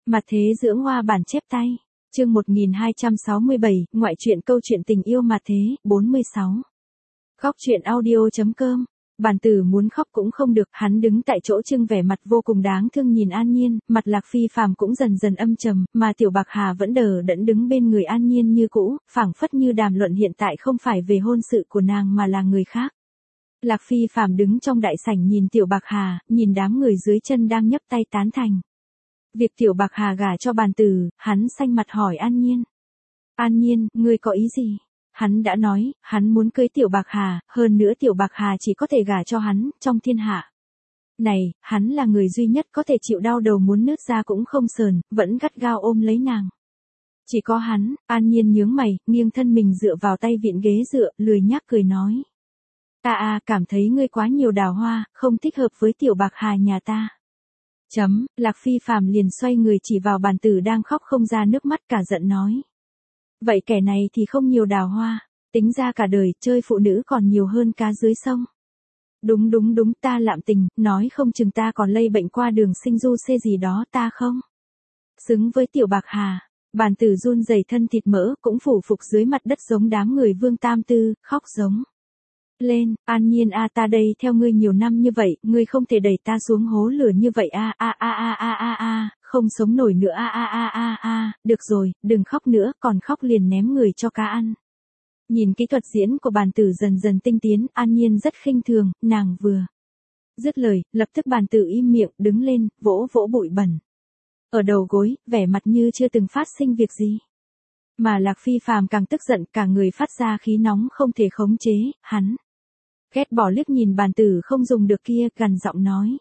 Mặt thế dưỡng hoa bản chép tay. Chương 1267, ngoại truyện câu chuyện tình yêu mặt thế, 46. Khóc chuyện audio.com. Bản Tử muốn khóc cũng không được, hắn đứng tại chỗ trưng vẻ mặt vô cùng đáng thương nhìn An Nhiên, mặt Lạc Phi Phàm cũng dần dần âm trầm, mà Tiểu Bạc Hà vẫn đờ đẫn đứng bên người An Nhiên như cũ, phảng phất như đàm luận hiện tại không phải về hôn sự của nàng mà là người khác. Lạc Phi Phàm đứng trong đại sảnh nhìn Tiểu Bạc Hà, nhìn đám người dưới chân đang nhấc tay tán thành. Việc Tiểu Bạc Hà gả cho Bản Tử, hắn xanh mặt hỏi An Nhiên. An Nhiên, ngươi có ý gì? Hắn đã nói, hắn muốn cưới Tiểu Bạc Hà, hơn nữa Tiểu Bạc Hà chỉ có thể gả cho hắn, trong thiên hạ. Này, hắn là người duy nhất có thể chịu đau đầu muốn nứt ra cũng không sờn, vẫn gắt gao ôm lấy nàng. Chỉ có hắn, An Nhiên nhướng mày, nghiêng thân mình dựa vào tay vịn ghế dựa, lười nhác cười nói. Cảm thấy ngươi quá nhiều đào hoa, không thích hợp với Tiểu Bạc Hà nhà ta. Lạc Phi Phàm liền xoay người chỉ vào Bản Tử đang khóc không ra nước mắt cả giận nói. Vậy kẻ này thì không nhiều đào hoa, tính ra cả đời chơi phụ nữ còn nhiều hơn cá dưới sông. Đúng, ta lạm tình, nói không chừng ta còn lây bệnh qua đường sinh du xê gì đó ta không. Xứng với Tiểu Bạc Hà, Bản Tử run rẩy thân thịt mỡ cũng phủ phục dưới mặt đất giống đám người Vương Tam Tư, khóc giống. Lên, An Nhiên ta đây theo ngươi nhiều năm như vậy, ngươi không thể đẩy ta xuống hố lửa như vậy không sống nổi nữa được rồi, đừng khóc nữa, còn khóc liền ném người cho cá ăn. Nhìn kỹ thuật diễn của Bản Tử dần dần tinh tiến, An Nhiên rất khinh thường, nàng vừa dứt lời, lập tức Bản Tử im miệng, đứng lên, vỗ vỗ bụi bẩn ở đầu gối, vẻ mặt như chưa từng phát sinh việc gì. Mà Lạc Phi Phàm càng tức giận, cả người phát ra khí nóng không thể khống chế, hắn ghét bỏ liếc nhìn Bản Tử không dùng được kia, gằn giọng nói.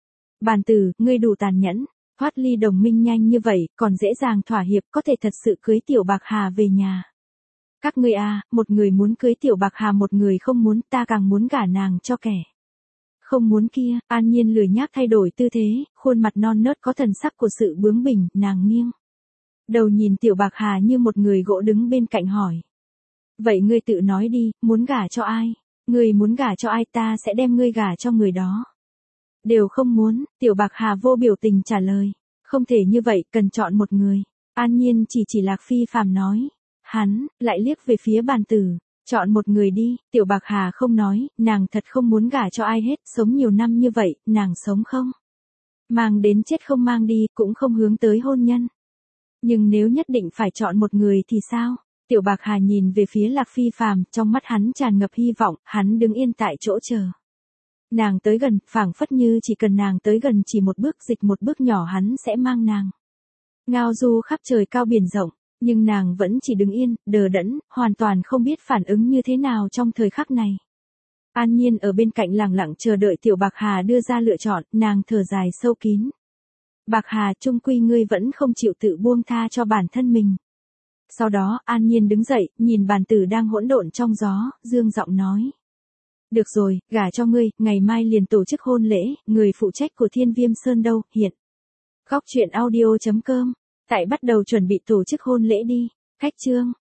Bản Tử, ngươi đủ tàn nhẫn, thoát ly đồng minh nhanh như vậy, còn dễ dàng thỏa hiệp, có thể thật sự cưới Tiểu Bạc Hà về nhà. Các ngươi một người muốn cưới Tiểu Bạc Hà, một người không muốn, ta càng muốn gả nàng cho kẻ không muốn kia. An Nhiên lười nhác thay đổi tư thế, khuôn mặt non nớt có thần sắc của sự bướng bỉnh, nàng nghiêng đầu nhìn Tiểu Bạc Hà như một người gỗ đứng bên cạnh hỏi. Vậy ngươi tự nói đi, muốn gả cho ai? Ngươi muốn gả cho ai ta sẽ đem ngươi gả cho người đó. Đều không muốn, Tiểu Bạc Hà vô biểu tình trả lời. Không thể như vậy, cần chọn một người. An Nhiên chỉ Lạc Phi Phàm nói. Hắn, lại liếc về phía Bản Tử. Chọn một người đi, Tiểu Bạc Hà không nói, nàng thật không muốn gả cho ai hết, sống nhiều năm như vậy, nàng sống không mang đến chết không mang đi, cũng không hướng tới hôn nhân. Nhưng nếu nhất định phải chọn một người thì sao? Tiểu Bạc Hà nhìn về phía Lạc Phi Phàm, trong mắt hắn tràn ngập hy vọng, hắn đứng yên tại chỗ chờ. Nàng tới gần, phảng phất như chỉ cần nàng tới gần chỉ một bước dịch một bước nhỏ hắn sẽ mang nàng ngao du khắp trời cao biển rộng, nhưng nàng vẫn chỉ đứng yên, đờ đẫn, hoàn toàn không biết phản ứng như thế nào trong thời khắc này. An Nhiên ở bên cạnh lặng lặng chờ đợi Tiểu Bạc Hà đưa ra lựa chọn, nàng thở dài sâu kín. Bạc Hà, chung quy ngươi vẫn không chịu tự buông tha cho bản thân mình. Sau đó, An Nhiên đứng dậy, nhìn Bản Tử đang hỗn độn trong gió, dương giọng nói. Được rồi, gả cho ngươi, ngày mai liền tổ chức hôn lễ, người phụ trách của Thiên Viêm Sơn đâu, hiện. Khóc chuyện audio.com, tại bắt đầu chuẩn bị tổ chức hôn lễ đi, cách chương.